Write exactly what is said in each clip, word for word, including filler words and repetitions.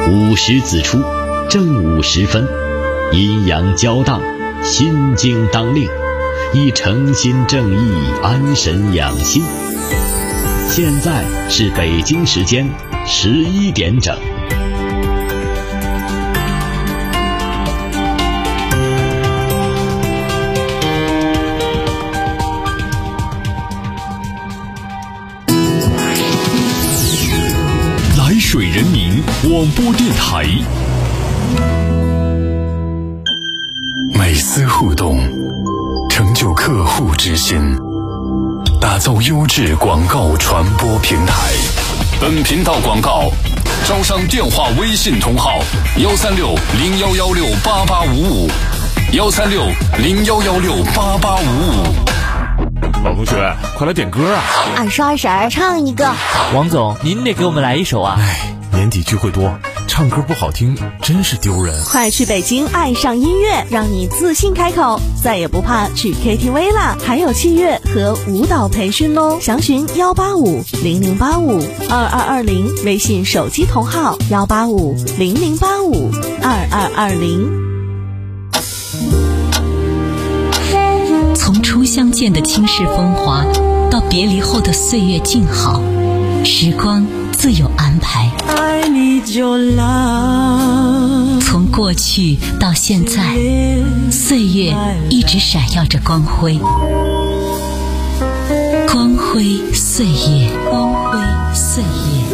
午时子出，正午时分，阴阳交荡，心经当令，以诚心正意安神养心。现在是北京时间十一点整。 来水人民广播电台， 每丝互动成就客户之心，打造优质广告传播平台。本频道广告招商电话微信同号幺三六零幺幺六八八五五幺三六零幺幺六八八五五。 老同学，快来点歌啊！ 二叔二婶儿唱一个。 王总，您得给我们来一首啊！ 哎，年底聚会多，唱歌不好听真是丢人。 快去北京爱上音乐，让你自信开口，再也不怕去 K T V 啦！还有器乐和舞蹈培训哦，详询幺八五零零八五二二二零，微信手机同号幺八五零零八五二二二零。 从初相见的倾世风华，到别离后的岁月静好，时光自有安排。 I need your love。 从过去到现在，岁月一直闪耀着光辉，光辉岁月，光辉岁月。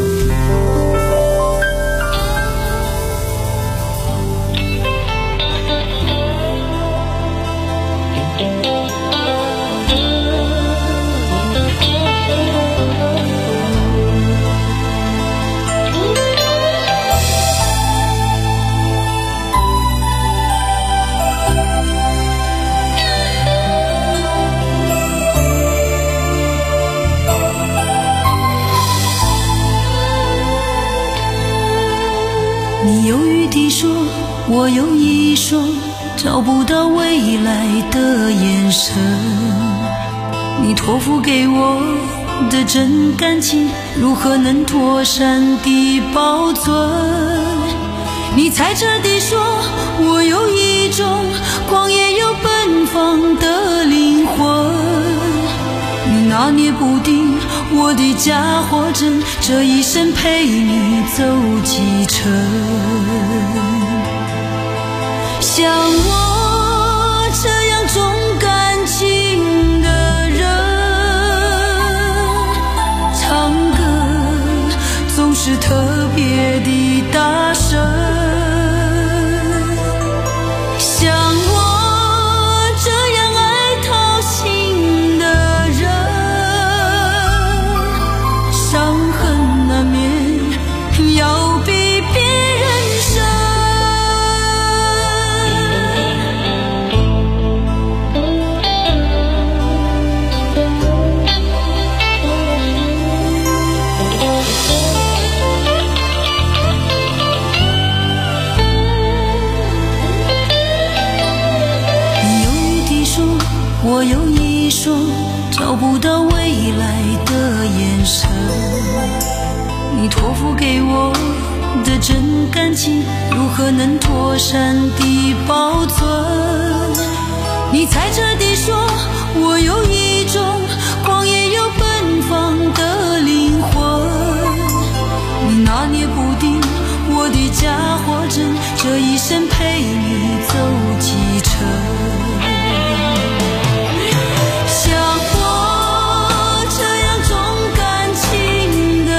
你忧郁地说，我有一双找不到未来的眼神，你托付给我的真感情，如何能妥善地保存？你猜测地说，我有一种狂野又奔放的灵魂，你拿捏不定我的假或真，这一生陪你走几程。像我这样重感情的人，唱歌总是特别的大声。像我这样爱掏心的人，伤痕难免要比别人深。你忧郁地说，我有一双找不到未来的眼神，你托付给我的真感情，如何能妥善地保存？你猜测地说，我有一种狂野又奔放的灵魂，你拿捏不定我的假或真，这一生陪你走几程。像我这样重感情的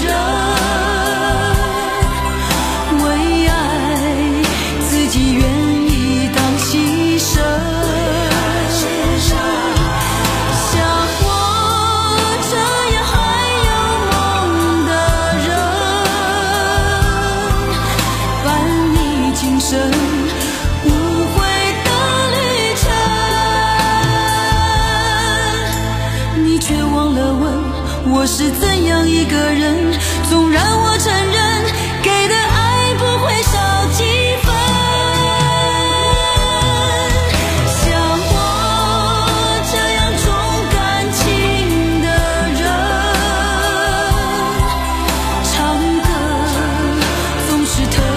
人，为爱自己愿意当牺牲。像我这样还有梦的人，伴你今生无悔的旅程。你却忘了问我是怎样一个人，纵然我承认给的爱不会少几分。像我这样重感情的人，唱歌总是特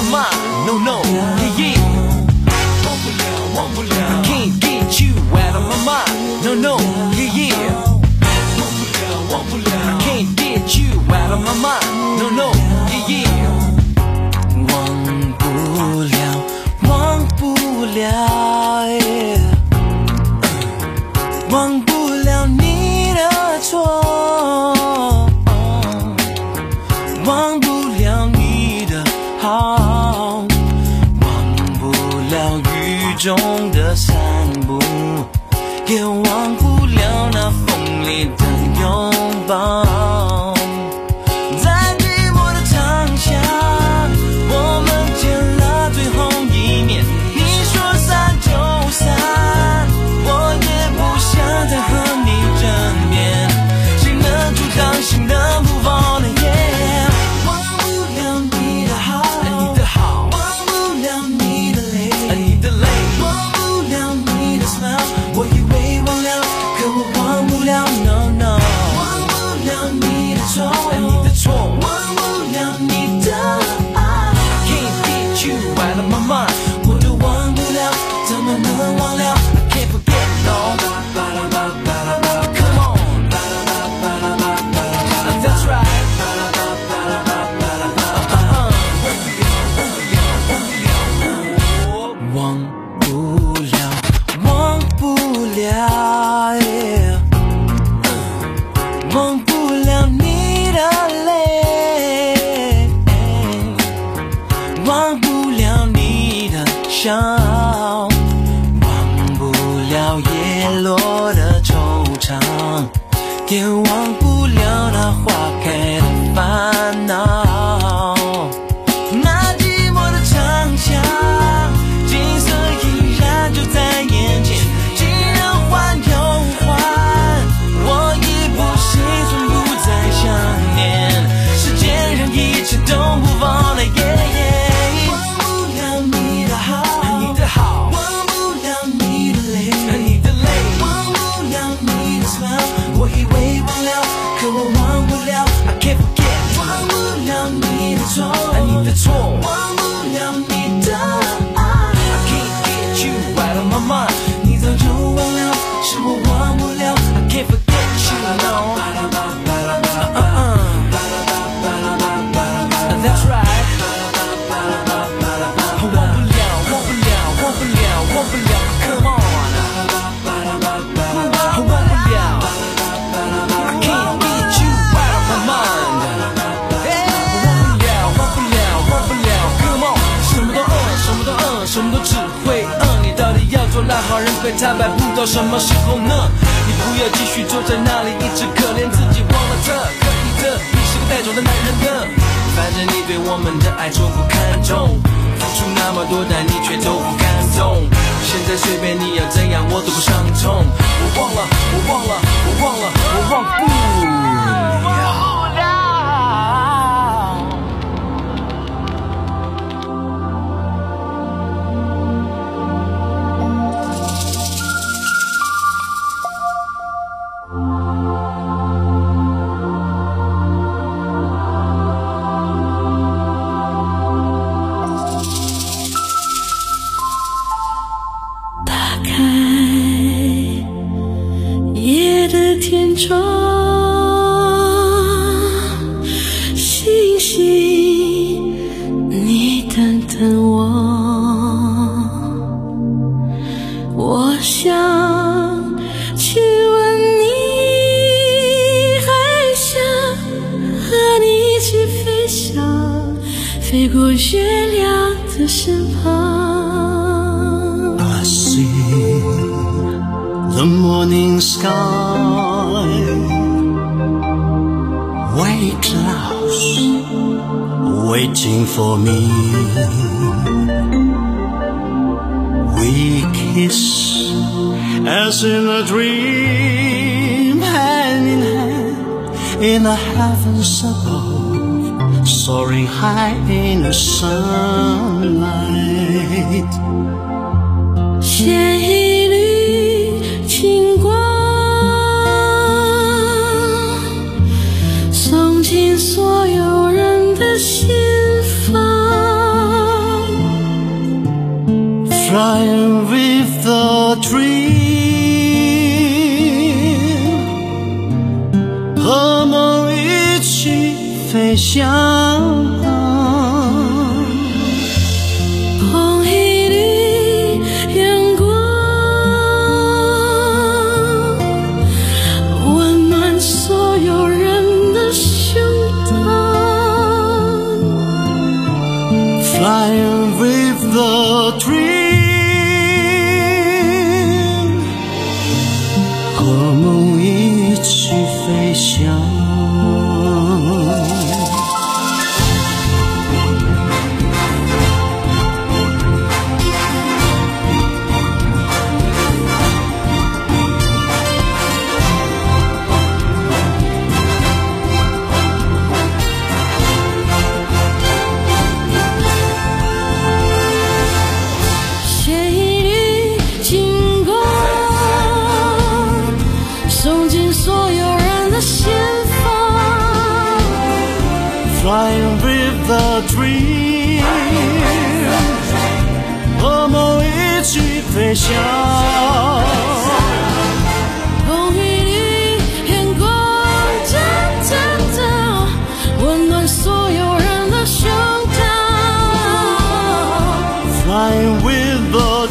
mind. No, no, yeah, yeah. I can't get you out of my mind. No, no, yeah, yeah. I can't get you out of my mind. No, no, yeah, yeah. 忘不了，忘不了， yeah. 忘不了你的错，忘不了你的好，忘不了雨中的散步，也忘不了那风里的拥抱。在寂寞的长巷，我们见了最后一面，你说散就散，我也不想再和你争辩，谁能阻挡心的不放的夜？忘不了你的好，你的好，忘不了你的泪，你的泪，忘不了你的 smile， 我以为忘了，可我忘不了 no no， 忘不了你的错，你的错，忘不了你的爱。I can't get you out of my mind， 我都忘不了，怎么能忘了 ？I can't forget no。Come on， that's right。忘不了，忘不了， yeah。忘不了你的泪，忘不了你的笑，忘不了叶落的惆怅，也忘不了那花开的烦恼。那寂寞的长巷，景色依然就在眼前，既然换又换，我已不心存不再想念，时间让一切都不放了耶耶。忘不了你的好，你的好，忘不了你的泪，你的泪，忘不了你的 smile， 我以为忘了，可我忘不了 I can't forget， 忘不了你的错，你的错，忘不了你的爱。I can't get you out of my mind， 你早就忘了，是我忘不了 I can't forget you no。That's right， 忘不了，忘不了，忘不了，忘不了 ，Come on， 忘不了 ，I can't get you out of my mind， 忘不了，忘不了，忘不了 ，Come on， 什么都饿，什么都饿，什么都只会饿，你到底要做烂好人会坦白，不到什么时候呢？你不要继续坐在那里，一直可怜自己，忘了这可以的，你是个带种的男人的。反正你对我们的爱从不看重，付出那么多，但你却都不感动。现在随便你要怎样，我都不伤痛。我忘了，我忘了，我忘了，我忘不了。 天窗，星星，你等等我。我想去问你，还想和你一起飞翔，飞过月亮的身旁。 I see the morning sky, white clouds waiting for me. We kiss as in a dream, hand in hand in the heavens above, soaring high in the sunlight. 牵一缕清光，送进所有人的心房。 翔。Flying with the dream， 和梦一起飞翔。Flying with the dream， 和梦一起飞翔。风雨里阳光照照照，温暖所有人的胸膛。Flying with the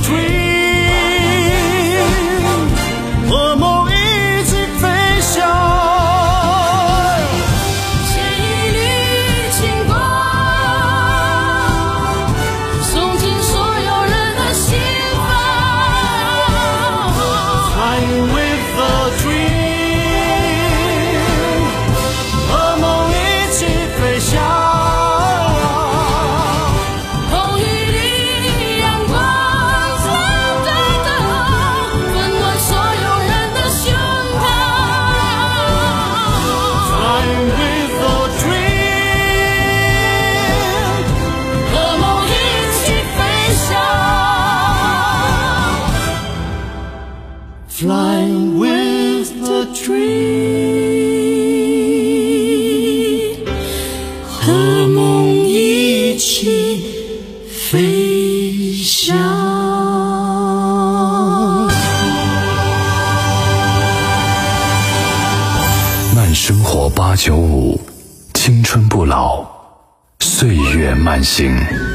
dream， 和梦一起飞翔。Flying with the dream， 和梦一起飞翔。 慢生活八九五，青春不老，岁月慢行。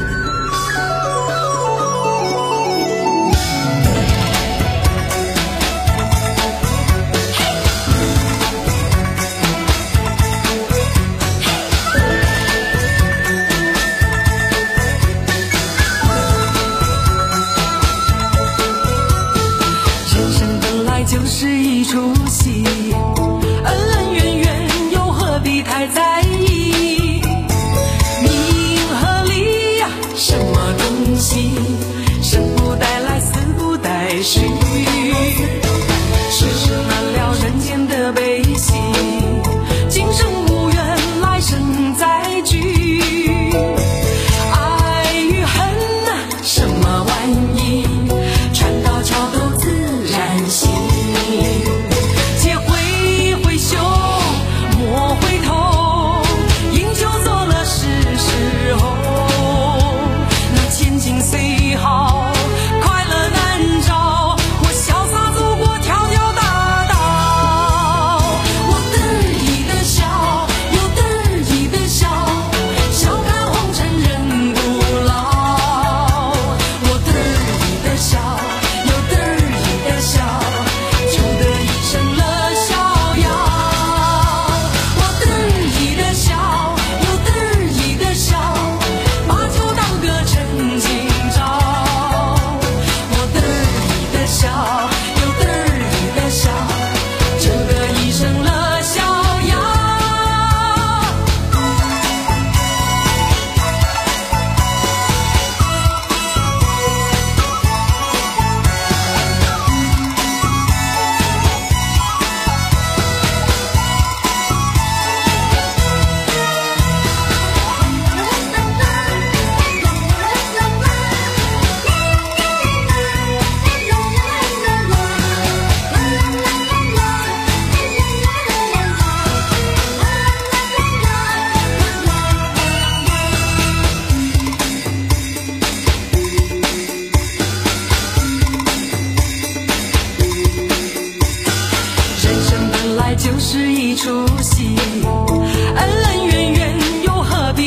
就是一出戏，恩恩怨怨又何必太在意？名和利呀，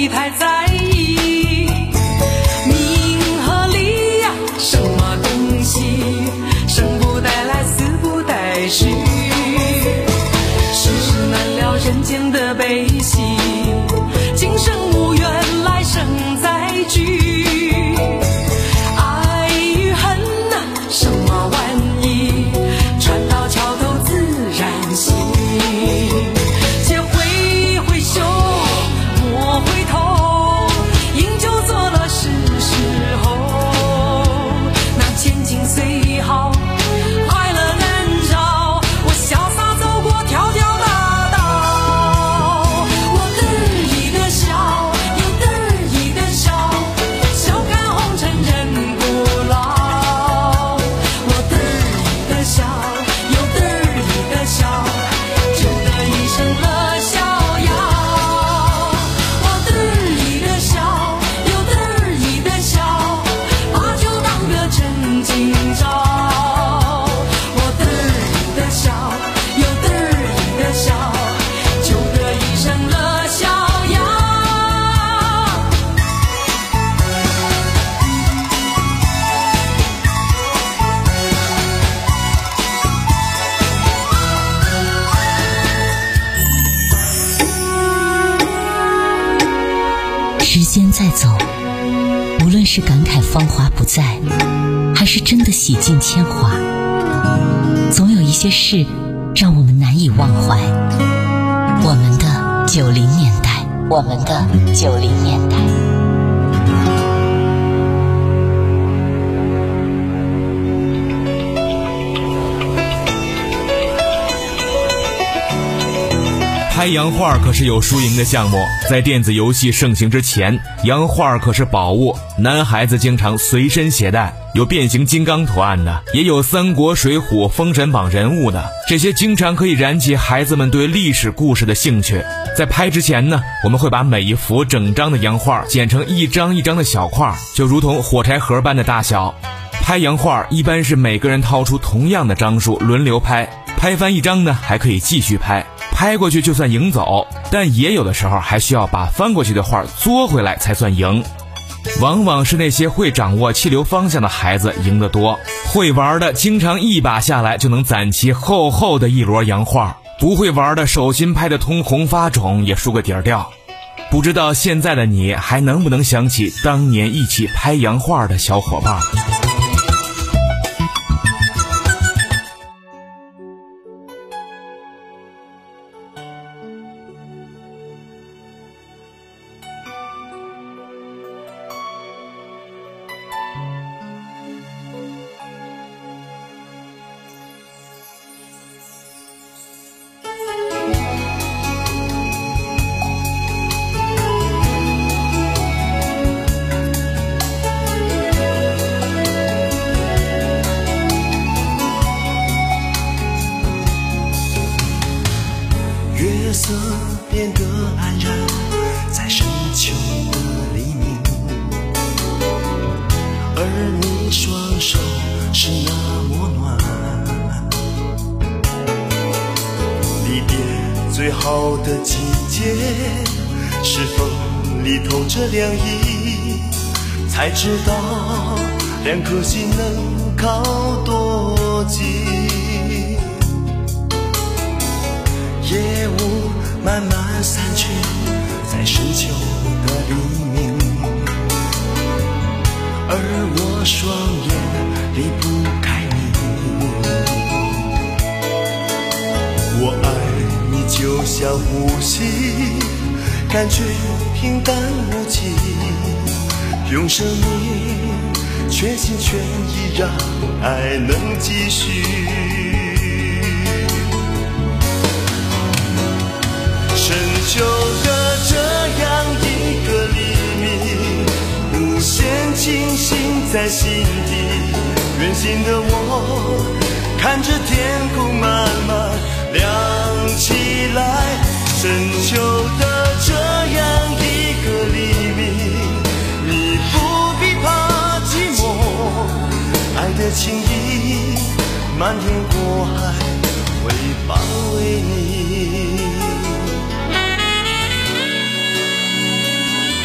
你太在意。名和利呀，什么东西？生不带来，死不带去，世事难料人间的悲喜，今生无缘，来生再聚。爱与恨呐，什么玩意？船到桥头自然行。且挥挥袖，莫回头，饮酒作乐是时候。那千金虽好，快乐难找，我潇洒走过条条大道。我得意的笑，又得意的笑，笑看红尘人不老。我得意的笑，又得意的笑，就得一生乐逍遥。我得意的笑，又得意的笑，把酒当歌真今朝。我得意的笑，又得意的笑，就得一生乐逍遥。 时间在走，无论是感慨芳华不再，还是真的洗尽铅华，总有一些事让我们难以忘怀。我们的九零年代，我们的九零年代。 拍洋画可是有输赢的项目，在电子游戏盛行之前，洋画可是宝物，男孩子经常随身携带，有变形金刚图案的，也有三国、水浒、封神榜人物的，这些经常可以燃起孩子们对历史故事的兴趣。在拍之前呢，我们会把每一幅整张的洋画剪成一张一张的小块，就如同火柴盒般的大小。拍洋画一般是每个人掏出同样的张数轮流拍，拍翻一张呢还可以继续拍，拍过去就算赢走，但也有的时候还需要把翻过去的画作回来才算赢。往往是那些会掌握气流方向的孩子赢得多，会玩的经常一把下来就能攒齐厚厚的一摞洋画，不会玩的手心拍得通红发肿也输个底儿掉。不知道现在的你还能不能想起当年一起拍洋画的小伙伴？ 月色变得黯然，在深秋的黎明，而你双手是那么暖。离别最好的季节，是风里透着凉意，才知道两颗心能靠多近。夜雾慢慢散去，在深秋的黎明，而我双眼离不开你。我爱你就像呼吸，感觉平淡无奇，用生命全心全意让爱能继续。深秋的这样一个黎明，无限清醒在心底，远行的我看着天空慢慢亮起来。深秋的这样一个黎明，你不必怕寂寞，爱的情意漫天过海会包围你。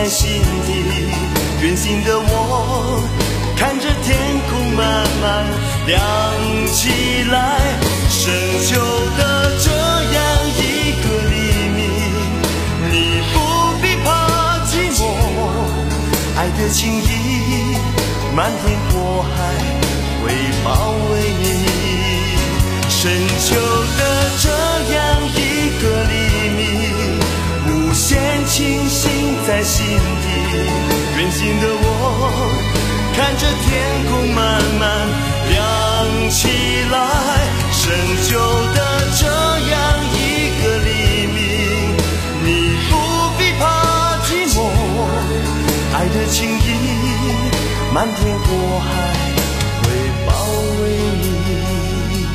在心底。远行的我看着天空慢慢亮起来，深秋的这样一个黎明，你不必怕寂寞，爱的情意漫天火海会包围你。深秋的这样一个黎明，无限清醒在心底。远行的我看着天空慢慢亮起来，深秋的这样一个黎明，你不必怕寂寞，爱的情意漫天火海会包围你。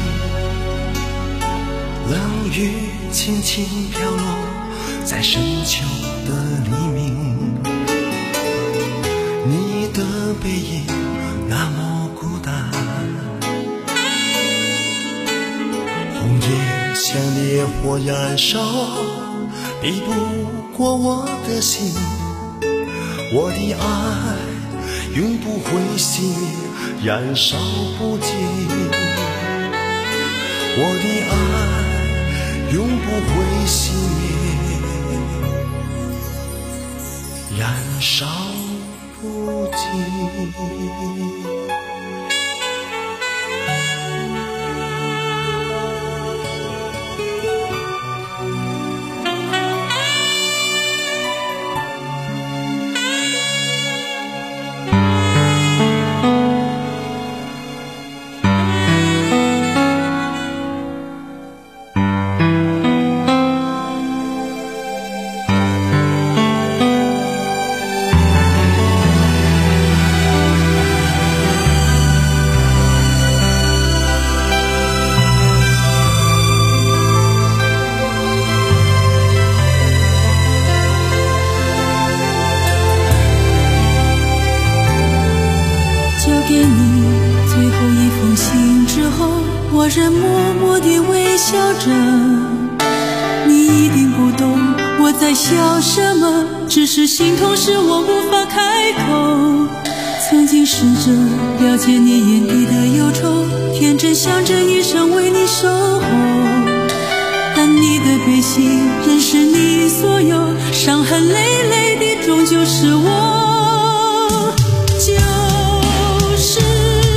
冷雨轻轻飘落在深秋的黎明，你的背影那么孤单，红叶像烈火燃烧，比不过我的心。我的爱永不会熄灭，燃烧不尽。我的爱永不会熄灭，燃烧不尽。 我仍默默地微笑着，你一定不懂我在笑什么，只是心痛使我无法开口。曾经试着了解你眼底的忧愁，天真想着一生为你守候，但你的背信仍是你所有，伤痕累累的终究是我，就是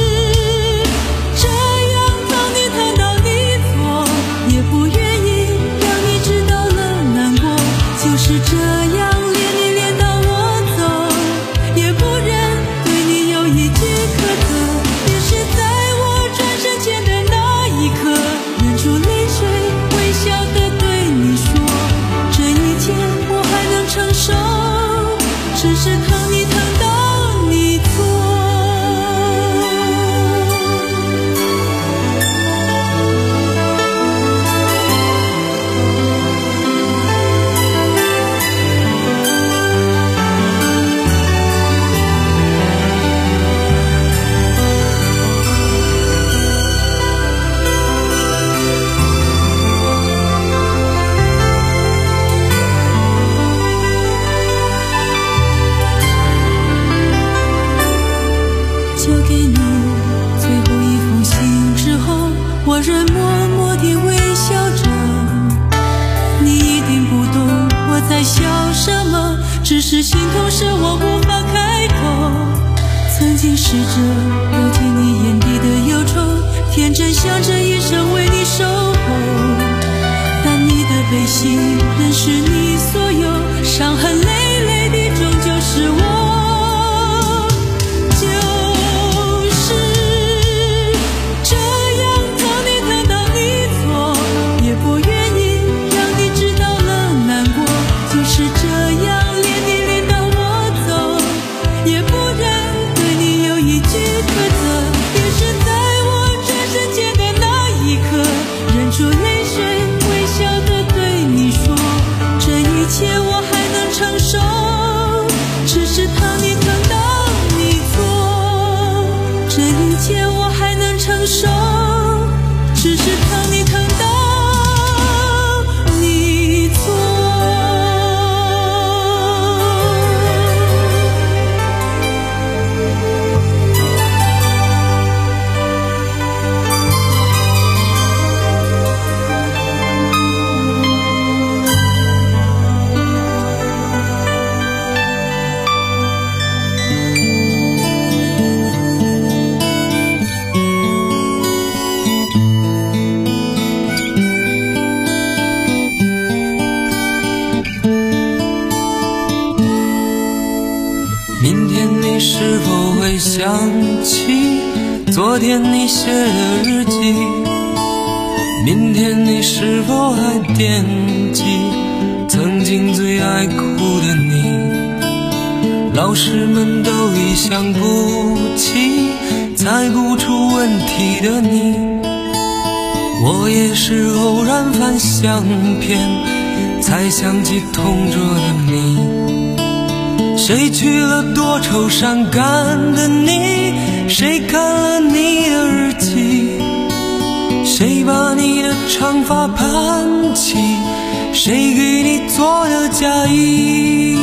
是这样恋你恋到我走，也不忍对你有一句苛责，也是在我转身前的那一刻，忍住泪水微笑地对你说，这一切我还能承受，只是疼你疼到你错。我仍默默地微笑着，你一定不懂我在笑什么，只是心痛使我无法开口。曾经试着了解你眼底的忧愁，天真想着一生为你守候，但你的背信仍是你所有，伤痕累累的终究是我。忍住泪水微笑地对你说，这是否会想起昨天你写的日记？明天你是否还惦记曾经最爱哭的你？老师们都已想不起猜不出问题的你，我也是偶然翻相片才想起同桌的你。谁去了多愁善感的你？谁看了你的日记？谁把你的长发盘起？谁给你做的嫁衣？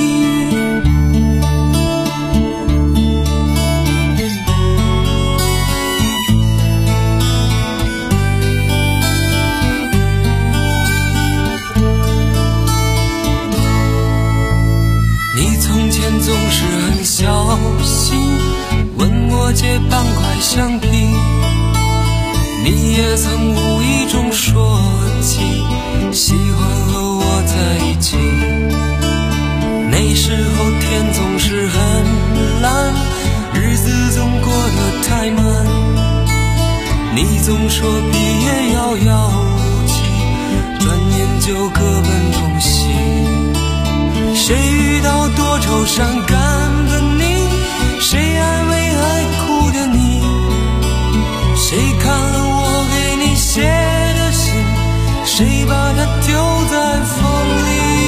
你从前总是很小心问我借半块橡皮，你也曾无意中说起喜欢和我在一起。那时候天总是很蓝，日子总过得太慢，你总说毕业遥遥无期，转眼就各奔东西。谁遇到多愁善感的你？谁安慰爱哭的你？谁看了我给你写的信？谁把它丢在风里？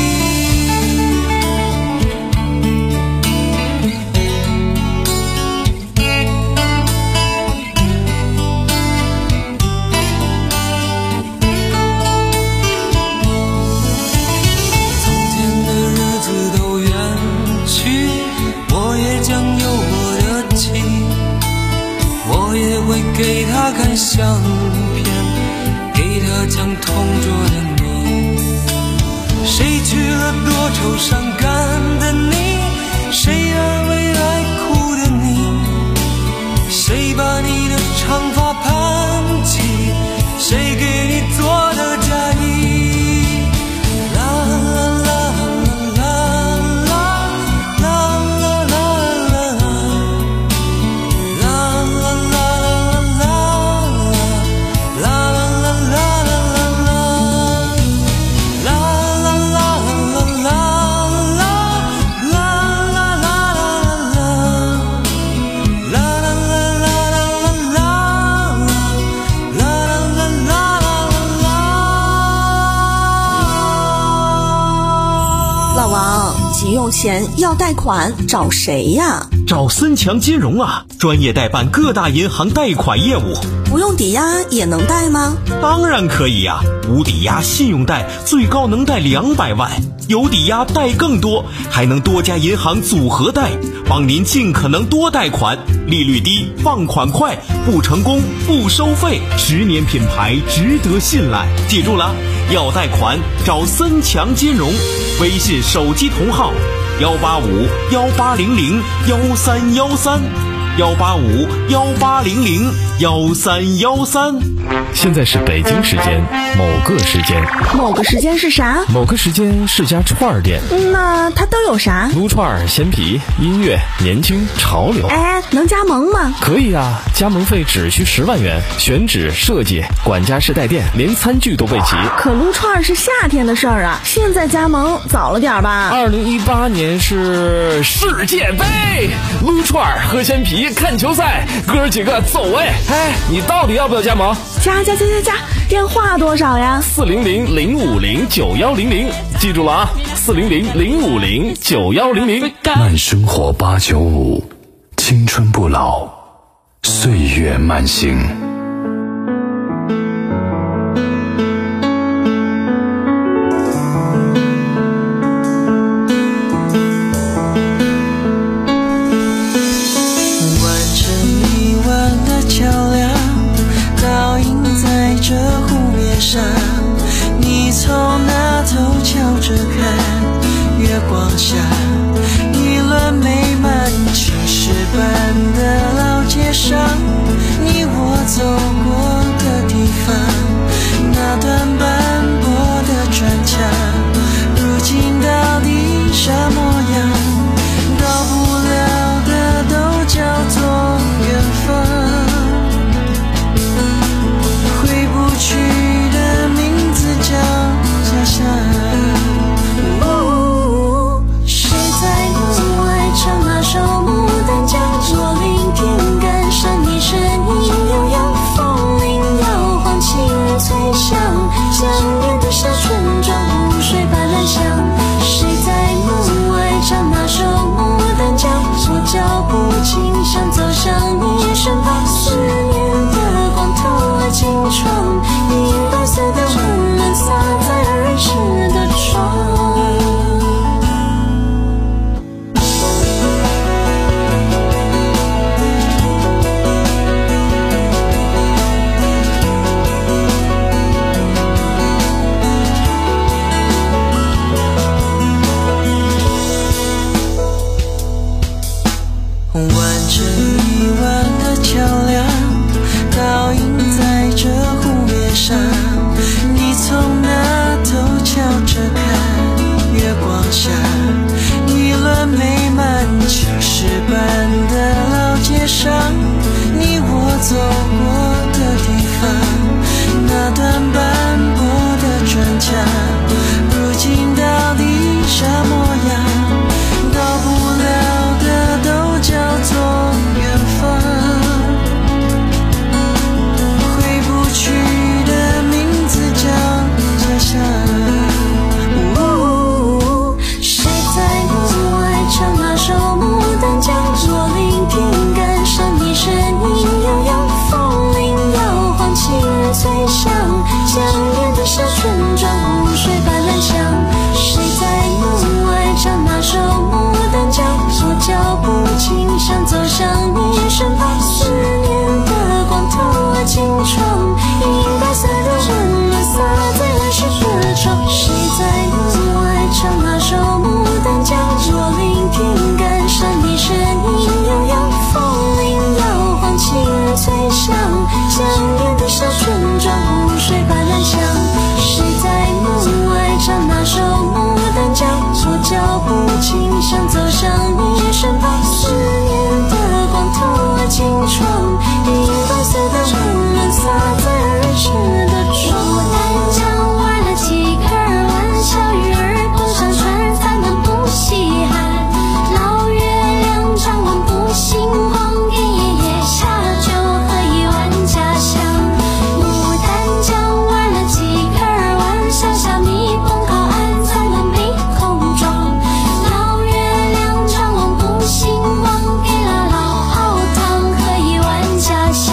从前的日子都远去，我也将有我的妻，我也会给他看相片，给他讲同桌的你。谁去了多愁善感的你？谁安慰爱哭的你？谁把你的长发盘起？谁给你做的嫁衣？ 急用钱要贷款找谁呀？ 找森强金融啊，专业代办各大银行贷款业务。 不用抵押也能贷吗？ 当然可以呀，无抵押信用贷最高能贷两百万，有抵押贷更多，还能多家银行组合贷，帮您尽可能多贷款，利率低，放款快，不成功不收费，十年品牌值得信赖。记住了，要贷款找森强金融，微信手机同号幺八五幺八零零幺三幺三幺八五幺八零零幺三幺三。 现在是北京时间某个时间， 某个时间是啥？ 某个时间是家串儿店。 那它都有啥？ 撸串、鲜皮、音乐、年轻、潮流。 哎，能加盟吗？ 可以啊，加盟费只需十万元，选址、设计、管家式带电，连餐具都备齐。 可撸串是夏天的事儿啊，现在加盟早了点吧？ 二零一八年是世界杯，撸串、喝鲜皮、看球赛，哥几个走哎！哎，你到底要不要加盟？ 加加加加加，电话多少呀？ 四零零零五零九幺零零，记住了啊，四零零零五零九幺零零。 慢生活八九五，青春不老，岁月慢行。 你从那头瞧着看，月光下一轮美满，青石板的老街上，你我走想走向你身旁，十年的光透了金窗，一眼白色的温暖洒在人世的窗。牡丹江玩了几个玩笑，鱼儿蹦上船，咱们不稀罕。老月亮掌纹不心慌，一夜夜下就可以万家香。牡丹江玩了几个玩笑，小蜜蜂靠岸，咱们避空装。老月亮掌纹不心慌，给了老熬汤，可以万家香。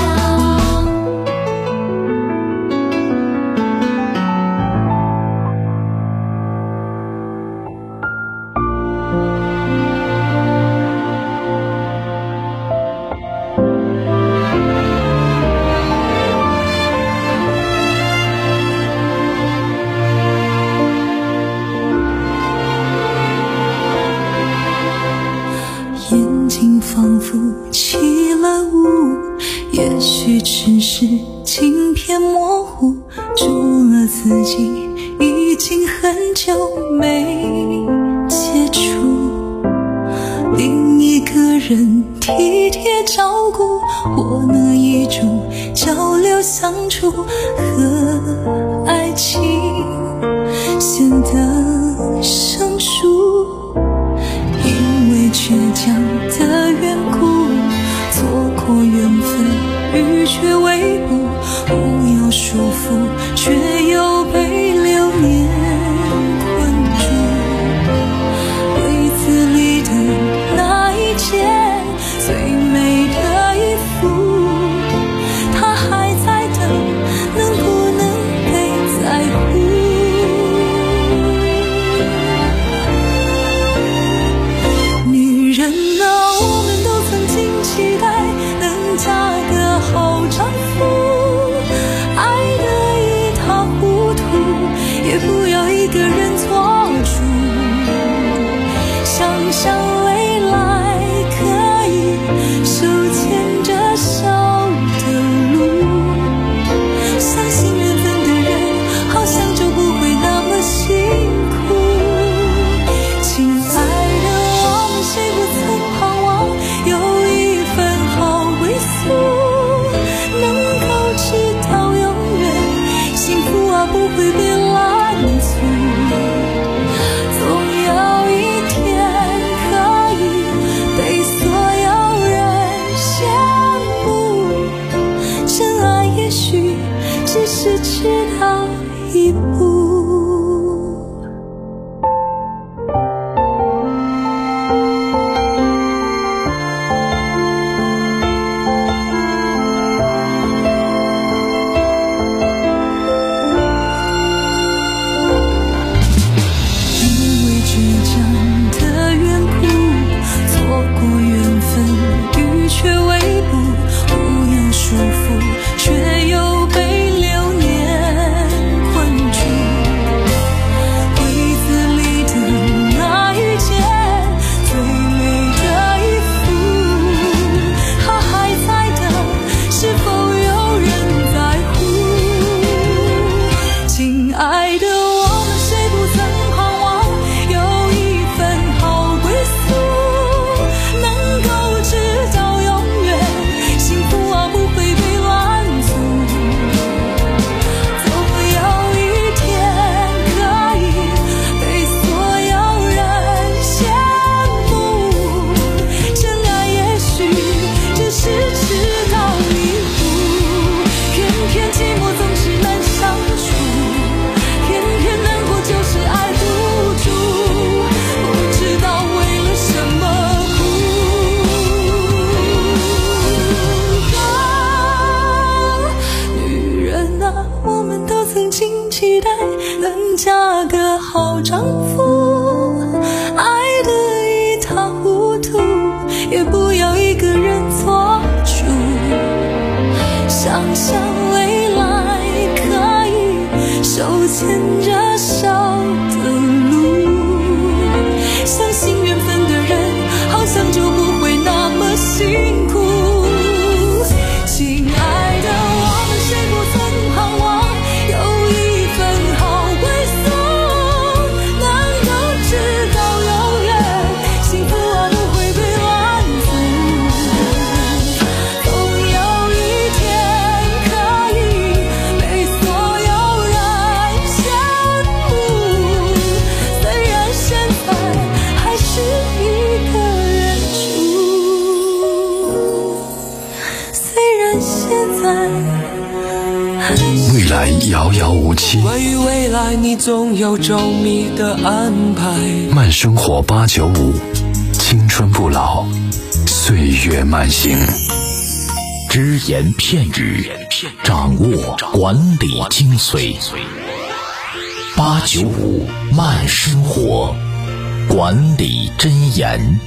眼睛仿佛起了雾，也许只是镜片模糊，除了自己已经很久没接触。另一个人体贴照顾，或那一种交流相处和爱情显得生疏。因为倔强的缘故，错过缘分，欲却未卜，不要束缚，却又被流年困住。柜子里的那一件最美的衣服，它还在等，能不能被在乎？女人啊，我们都曾经期待能嫁个好丈夫，爱得一塌糊涂，也不要一个人做主。想象未来可以手牵着手的路，相信缘分的人好像就不会那么辛苦。亲爱的，我们谁不曾盼望有一份好归宿，能够直到永远，幸福啊不会被拦阻。总有一天可以被所有人羡慕，真爱也许只是迟到一步。因为倔强的缘故，错过缘分，欲却未卜，不要束缚，却又被流年困住。柜子里的那一件最美的衣服，它还在等，是否有人在乎？亲爱的，我们谁不曾盼望有一遥遥无期。 关于未来，你总有周密的安排。 慢生活八九五，青春不老，岁月慢行。 只言片语，掌握管理精髓。八九五慢生活，管理箴言。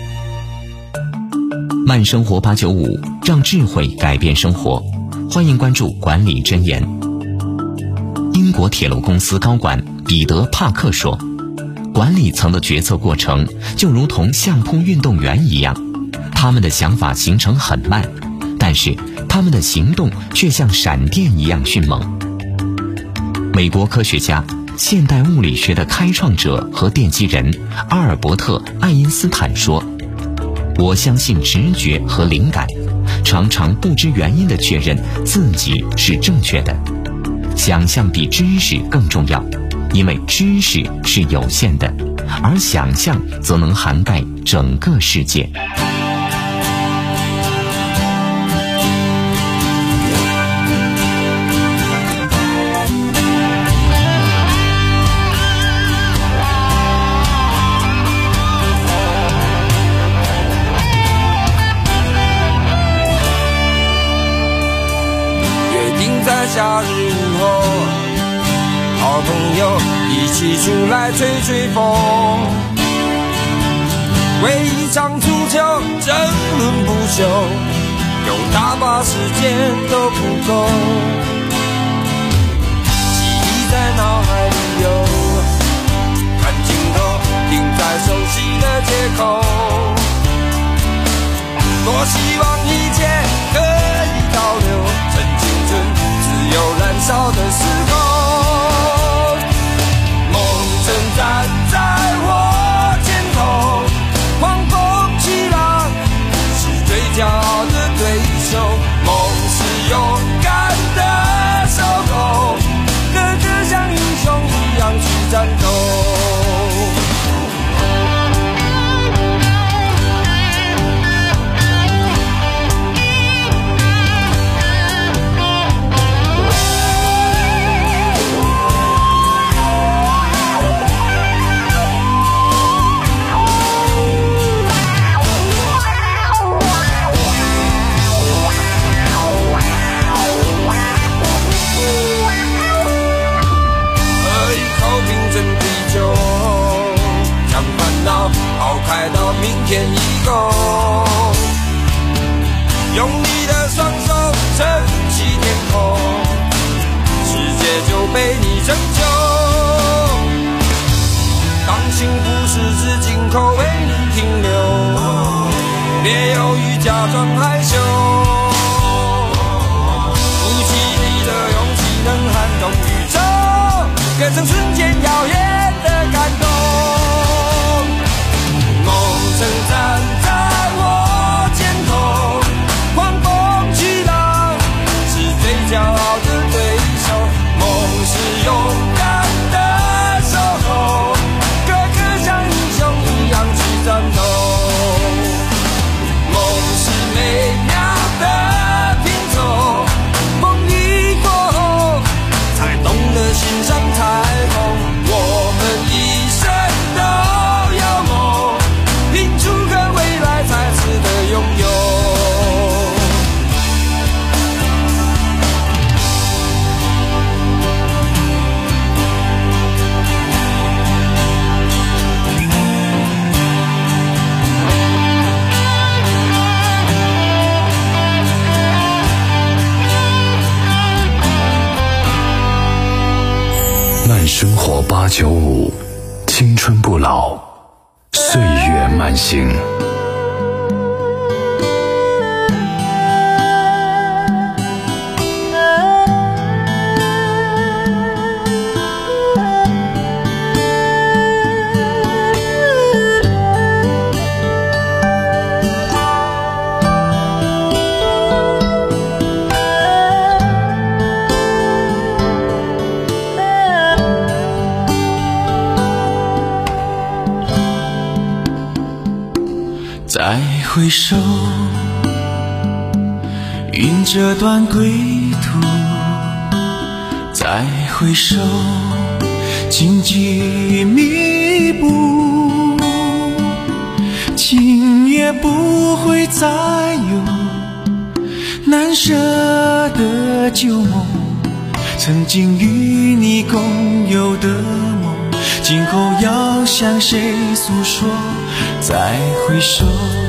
慢生活八九五，让智慧改变生活。欢迎关注管理箴言。英国铁路公司高管彼得·帕克说，管理层的决策过程就如同相扑运动员一样，他们的想法形成很慢，但是他们的行动却像闪电一样迅猛。美国科学家、现代物理学的开创者和奠基人阿尔伯特·爱因斯坦说，我相信直觉和灵感，常常不知原因地确认自己是正确的。想象比知识更重要，因为知识是有限的，而想象则能涵盖整个世界。 夏日午后，好朋友一起出来吹吹风，为一场足球争论不休，有大把时间都不够。记忆在脑海里游，看镜头停在熟悉的街口，多希望一切可以倒流，趁青春有燃烧的时候，梦正站在我肩头，狂风起浪是最骄傲的对手，梦是勇敢的守候，个个像英雄一样去战斗。开到明天以后，用你的双手撑起天空，世界就被你拯救。当幸福十指紧扣为你停留，别犹豫假装害羞，鼓起你的勇气能撼动宇宙，变成瞬间耀眼的感动。正站在我肩头，狂风起浪是最骄傲的对手，梦是勇敢的守候，个个像英雄一样去战斗，梦是美妙的拼凑，风雨过后才懂得欣赏彩虹，我们一生都有梦，拼出个未来才值得拥有。 慢生活八九五，青春不老，岁月慢行。 再回首，云这段归途， 再回首，荆棘密布，今夜不会再有难舍的旧梦，曾经与你共有的梦，今后要向谁诉说？再回首，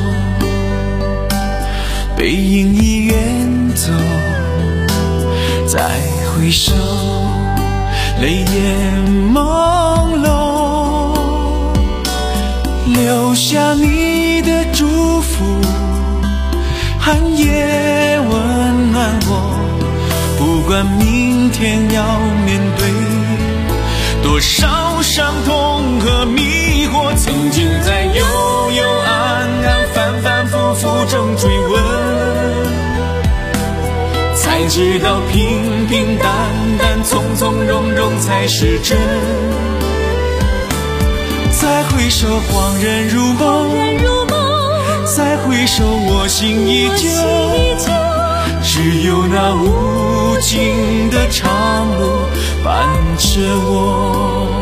背影已远走，再回首，泪眼朦胧，留下你的祝福，寒夜温暖我。不管明天要面对多少伤痛和迷惑，曾经在幽幽暗暗反反复复中追问，才知道平平淡淡从从容容才是真。再回首恍然如梦，再回首我心依旧，只有那无尽的长路伴着我。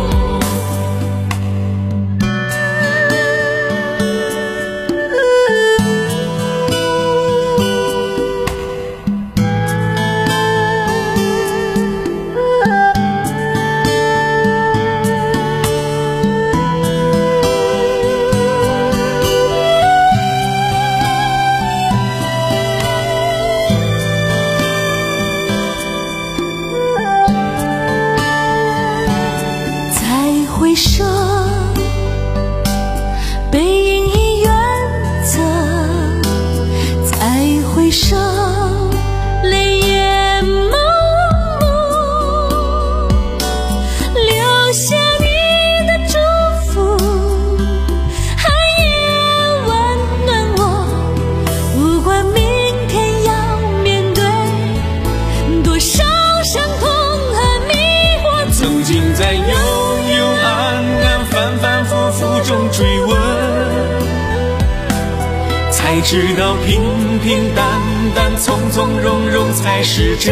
才知道平平淡淡从从容容才是真。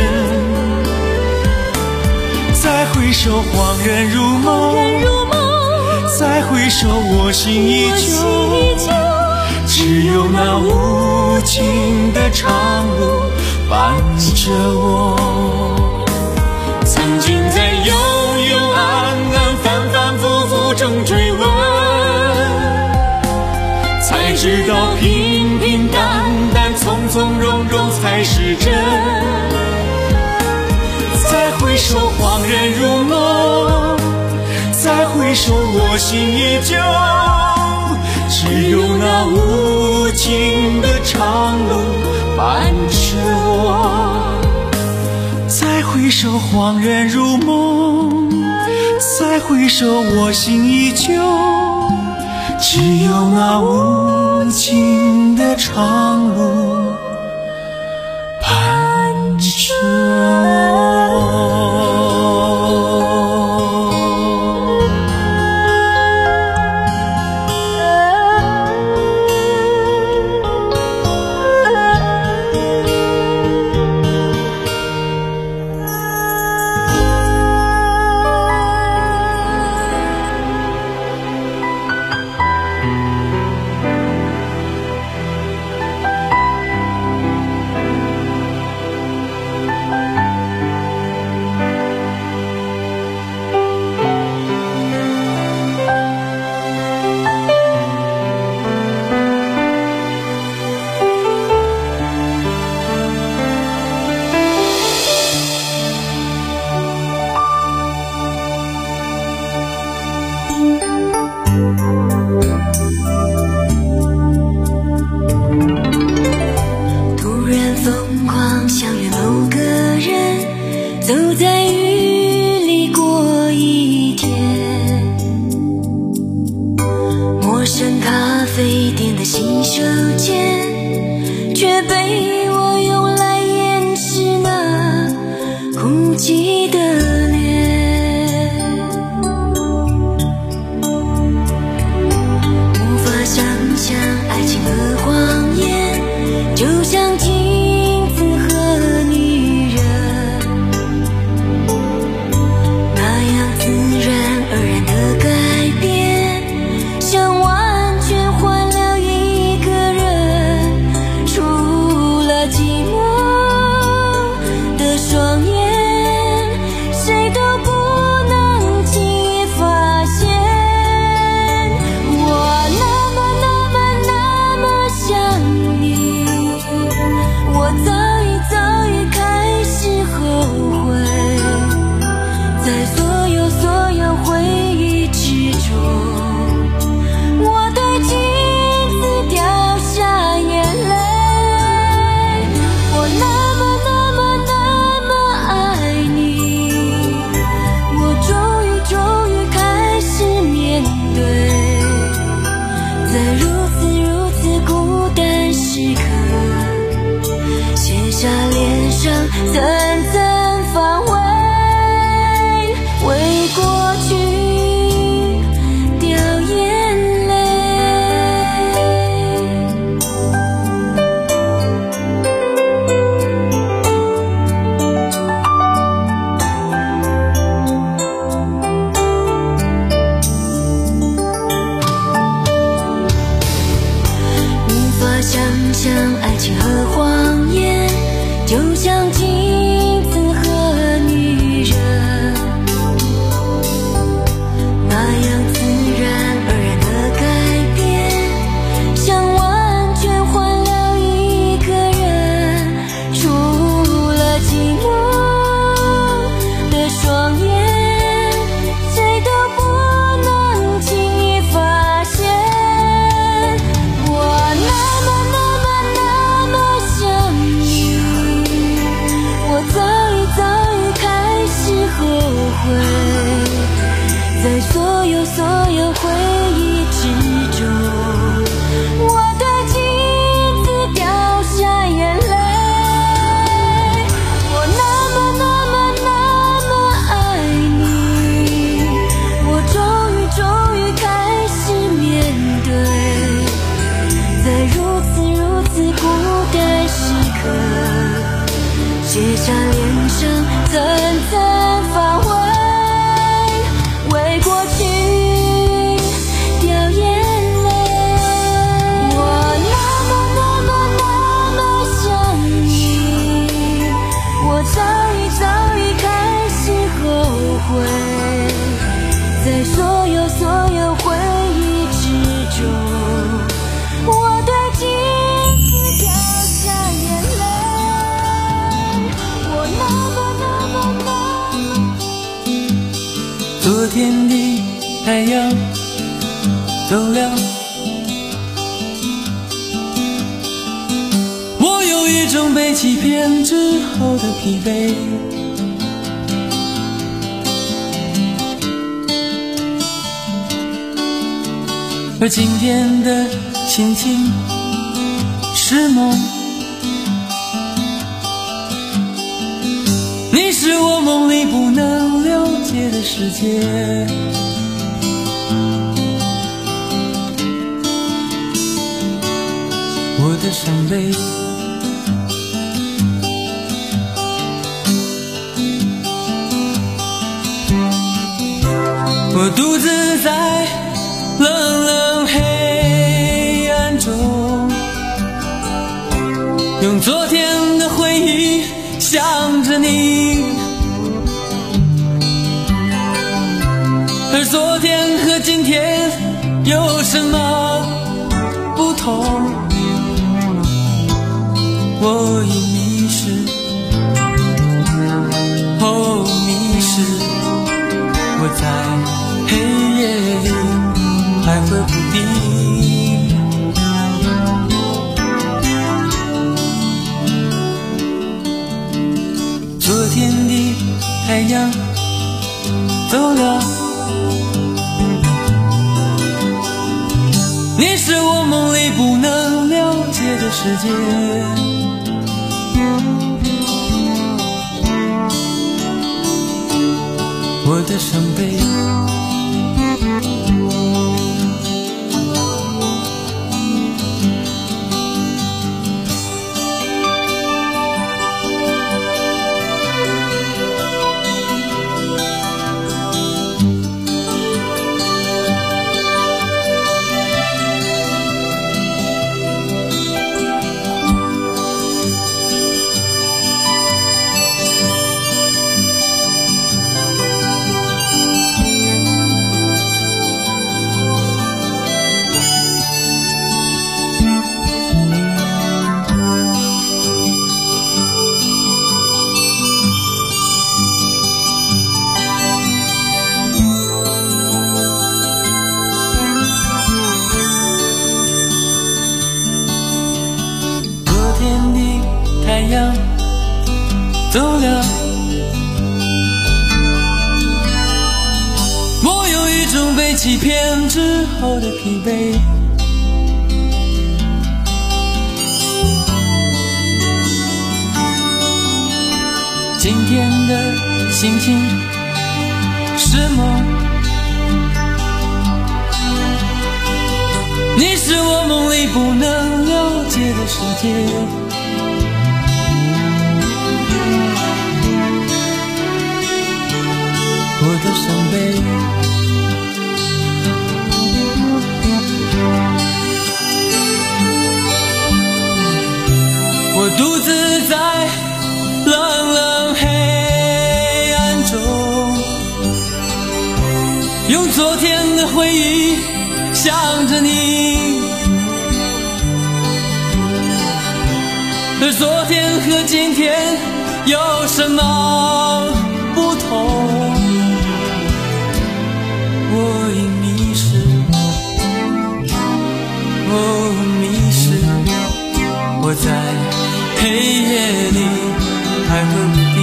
再回首恍然如梦，再回首我心依旧，只有那无尽的长路伴着我。曾经在幽幽暗暗反反复复中追问，才知道平平淡淡从从容容才是真。再回首恍然如梦，再回首我心依旧，只有那无尽的长路伴着我。再回首恍然如梦，再回首我心依旧，只有那无尽的长路伴着我。 时刻，写下脸上层层防卫，为过去掉眼泪。无法想象爱情和谎言，就像镜子和女人，那样自然而然的改变，像完全换了一个人，除了寂寞的双眼，谁都不能轻易发现。我那么那么那么想你，我早已早已开始后悔，在所有所有回忆之中，我对镜子掉下眼泪。我那么那么那么爱你，我终于终于开始面对，在如此如此孤单时刻，写下脸上层层防卫，为过去掉眼泪。我那么那么那么想你，我早已早已开始后悔，在所有所有回忆之中，我对镜子掉下眼泪。我那么那么那么昨天的太阳走了，我有一种被欺骗之后的疲惫，而今天的心情是梦，你是我梦里不能了解的世界，我的伤悲，我独自在冷冷黑暗中，用昨天的回忆想着你，而昨天和今天有什么不同？我已迷失，哦迷失，我在黑夜里徘徊不定。昨天的太阳走了，你是我梦里不能了解的世界，我的伤悲。走了，我有一种被欺骗之后的疲惫， 今天的心情是梦，你是我梦里不能了解的世界，我的伤悲，我独自在冷冷黑暗中，用昨天的回忆想着你，而昨天和今天有什么不同？我已迷失，我迷失，我在黑夜里徘徊不定。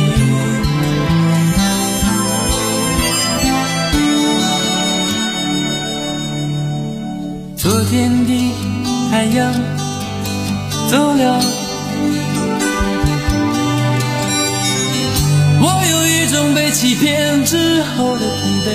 昨天的太阳走了，我有一种被欺骗之后的疲惫。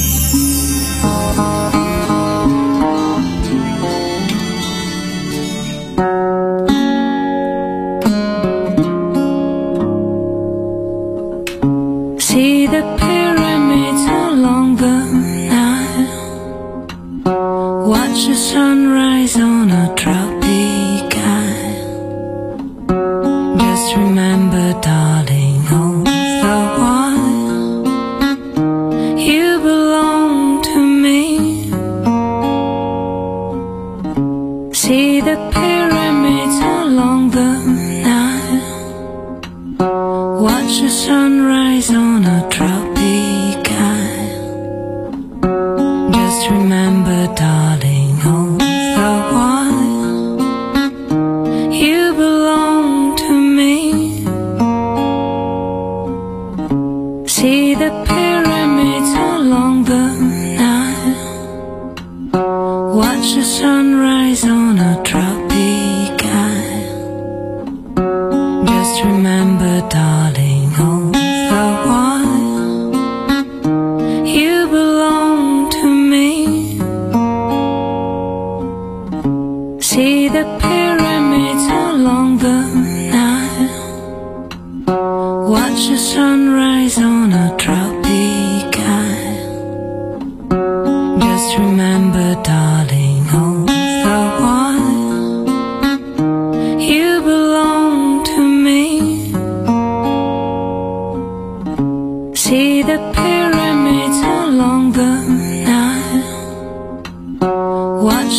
See the pyramids along the Nile, watch the sunrise on a tropic isle. Just remember, darling, all the while you belong to me. See the pyramids along the Nile, watch the sunrise on a tropic isle. Just remember, darling, all the while you belong to me. See the pyramids along the Nile, watch the sunrise on a tropic isle. Just remember, darling, all the while you belong to me. See the pyramids along the Nile, watch the sunrise on a tropic